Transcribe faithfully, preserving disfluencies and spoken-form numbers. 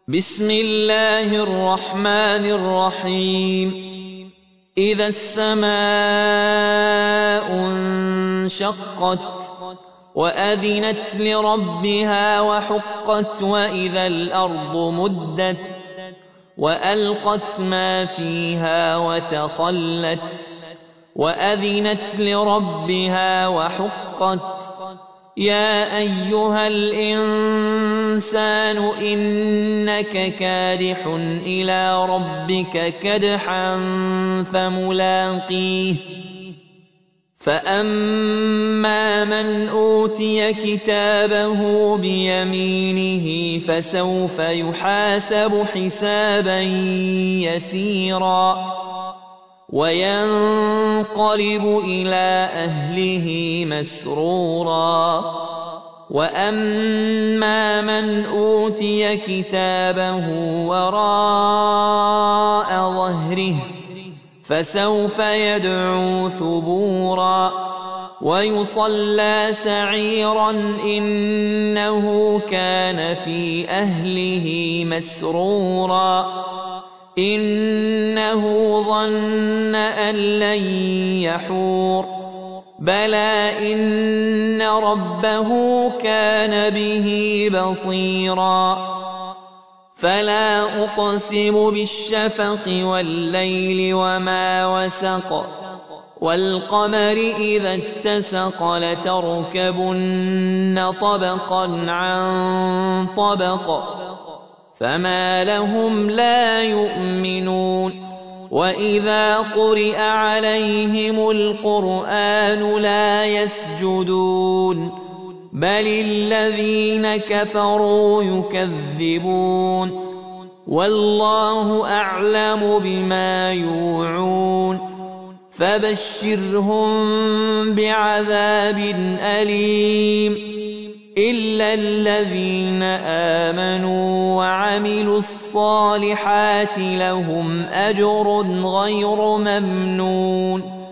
بسم الله الرحمن الرحيم إذا السماء انشقت وأذنت لربها وحقت وإذا الأرض مدت وألقت ما فيها وتخلت وأذنت لربها وحقت يا أيها الإنسان إنك كادح إلى ربك كدحا فملاقيه فأما من أوتي كتابه بيمينه فسوف يحاسب حسابا يسيرا وينقلب إلى أهله مسرورا وأما من أوتي كتابه وراء ظهره فسوف يدعو ثبورا ويصلى سعيرا إنه كان في أهله مسرورا إنه ظن أن لن يحور بلى إن ربه كان به بصيرا فلا أقسم بالشفق والليل وما وسق والقمر إذا اتسق لتركبن طبقا عن طبق فما لهم لا يؤمنون وإذا قرئ عليهم القرآن لا يسجدون بل الذين كفروا يكذبون والله أعلم بما يوعون فبشرهم بعذاب أليم إلا الذين آمنوا وعملوا الصالحات لهم أجر غير ممنون